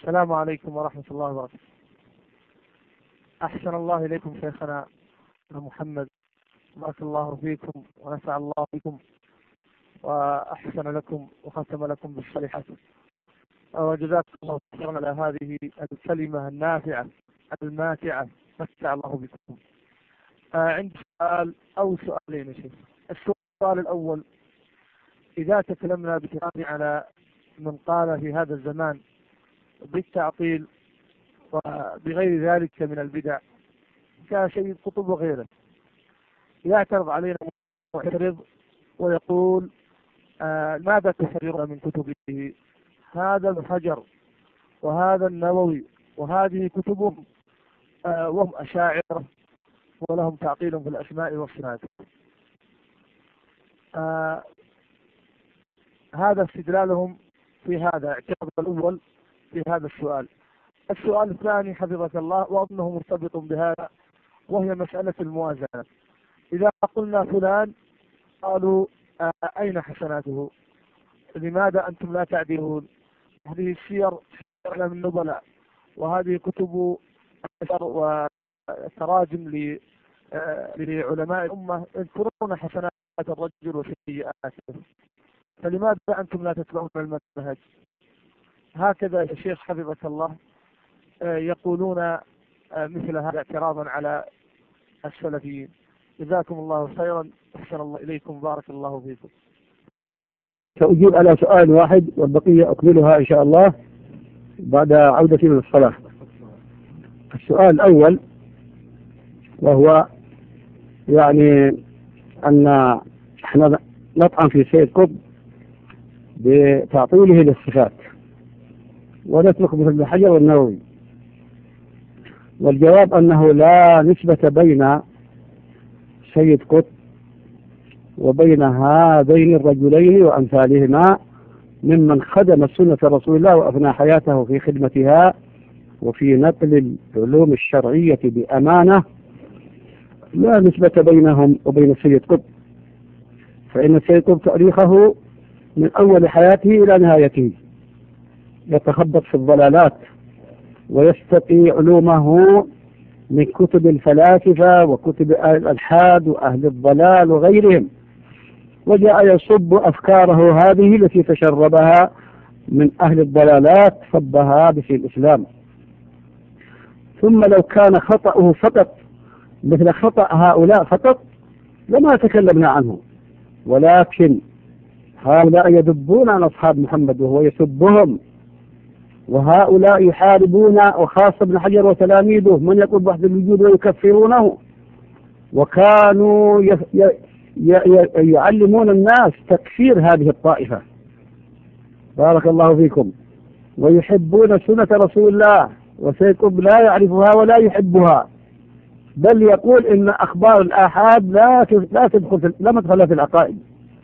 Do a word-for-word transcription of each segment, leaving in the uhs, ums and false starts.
السلام عليكم ورحمة الله وبركاته. أحسن الله إليكم شيخنا محمد، بارك الله فيكم ونفع الله بكم وأحسن لكم وختم لكم بالصالحات، وجزاكم الله خيرا على هذه الكلمة النافعة الماتعة، متع الله بكم. آه عندي سؤال أو سؤالين يا شيخ. السؤال الأول: إذا تكلمنا بكلام على من قال في هذا الزمان بالتعطيل وبغير ذلك من البدع كسيد قطب وغيره، يعترض علينا معترض ويقول: آه ماذا تحررون من كتبه؟ هذا الحجر وهذا النووي وهذه كتبهم آه وهم أشاعرة ولهم تعطيل في الأسماء والصفات. آه هذا استدلالهم في هذا اعتراض الأول في هذا السؤال. السؤال الثاني حفظك الله وأظنه مرتبط بهذا، وهي مسألة الموازنة. إذا قلنا فلان قالوا آه أين حسناته؟ لماذا أنتم لا تعدلون؟ هذه السير سير من النبلاء، وهذه كتب وتراجم لعلماء الأمة يذكرون حسنات الرجل وسيئاته، فلماذا أنتم لا تتبعون المنهج؟ هكذا يا شيخ حفظك الله يقولون مثل هذا اعتراضا على السلفيين. جزاكم الله خيرا، أحسن الله إليكم، بارك الله فيكم. سأجيب على سؤال واحد والبقية أكملها إن شاء الله بعد عودتي من الصلاة. السؤال الأول وهو يعني أن احنا نطعن في سيد قطب بتعطيله للصفات ونترك مثل ابن حجر والنووي، والجواب أنه لا نسبة بين سيد قطب وبين هذين الرجلين وأمثالهما ممن خدم سنة رسول الله وأفنى حياته في خدمتها وفي نقل العلوم الشرعية بأمانة. لا نسبة بينهم وبين سيد قطب، فإن سيد قطب تاريخه من أول حياته إلى نهايته يتخبط في الضلالات ويستقي علومه من كتب الفلاسفة وكتب أهل الألحاد وأهل الضلال وغيرهم، وجاء يصب أفكاره هذه التي تشربها من أهل الضلالات صبها في الإسلام. ثم لو كان خطأه فقط مثل خطأ هؤلاء فقط لما تكلمنا عنه، ولكن هؤلاء يدبون عن أصحاب محمد وهو يسبهم، وهؤلاء يحاربون، وخاصة ابن حجر وتلاميذه من يقول بوحدة الوجود ويكفرونه، وكانوا ي... ي... ي... يعلمون الناس تكفير هذه الطائفة. بارك الله فيكم. ويحبون سنة رسول الله، وسيد قطب لا يعرفها ولا يحبها، بل يقول إن أخبار الآحاد لا لا تدخل لا مدخل في العقائد،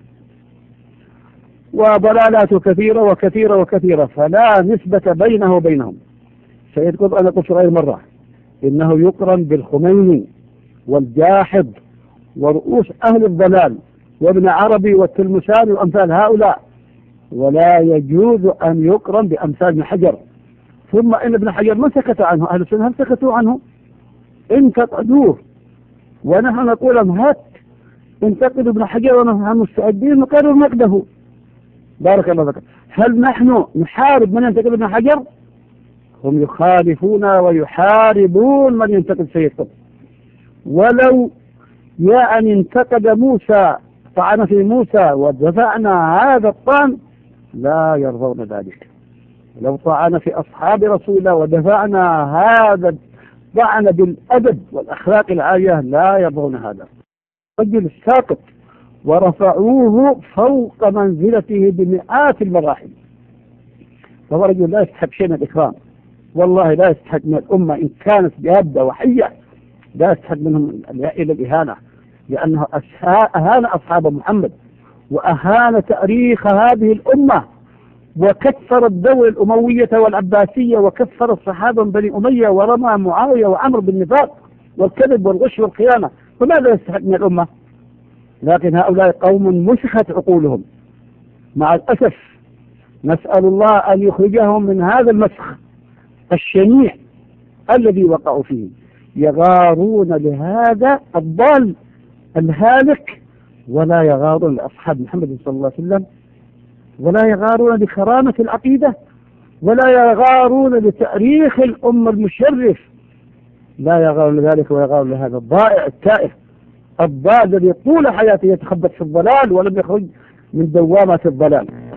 وضلالات كثيرة وكثيرة وكثيرة، فلا نسبة بينه وبينهم. سيد قطب أنا قلت غير مرة إنه يقرن بالخميني والجاحظ ورؤوس أهل الضلال وابن عربي والتلمساني وأمثال هؤلاء، ولا يجوز أن يقرن بأمثال ابن حجر. ثم إن ابن حجر ما سكت عنه أهل السنة، هل سكتوا عنه؟ انتقدوه، ونحن نقول لهم هات انتقدوا ابن حجر ونحن مستعدين نقرر نقده. بارك الله فيك. هل نحن نحارب من ينتقد ابن حجر؟ هم يخالفون ويحاربون من ينتقد سيد قطب. ولو يعني انتقد موسى طعن في موسى ودفعنا هذا الطعن لا يرضون ذلك. لو طعن في أصحاب رسول الله ودفعنا هذا الطعن بالأدب والأخلاق العالية لا يرضون هذا. رجل ساقط ورفعوه فوق منزلته بمئات المراحل، فهو رجل لا يستحق شيء من الإكرام، والله لا يستحق من الأمة إن كانت جادة وحية، لا يستحق منهم إلى الإهانة، لأنه أهان أصحاب محمد وأهان تاريخ هذه الأمة، وكفر الدولة الأموية والعباسية، وكفر الصحابة من بني أمية، ورمى معاوية وعمر بالنفاق والكذب والغش والخيانة، فماذا يستحق من الأمة؟ لكن هؤلاء قوم مسخت عقولهم مع الأسف. نسأل الله أن يخرجهم من هذا المسخ الشنيع الذي وقعوا فيه، يغارون لهذا الضال الهالك، ولا يغارون لأصحاب محمد صلى الله عليه وسلم، ولا يغارون لكرامة العقيدة، ولا يغارون لتأريخ الأمة المشرف، لا يغارون لذلك، ويغارون لهذا الضائع التائه الضال الذي طول حياته يتخبط في الضلال ولم يخرج من دوامة الضلال.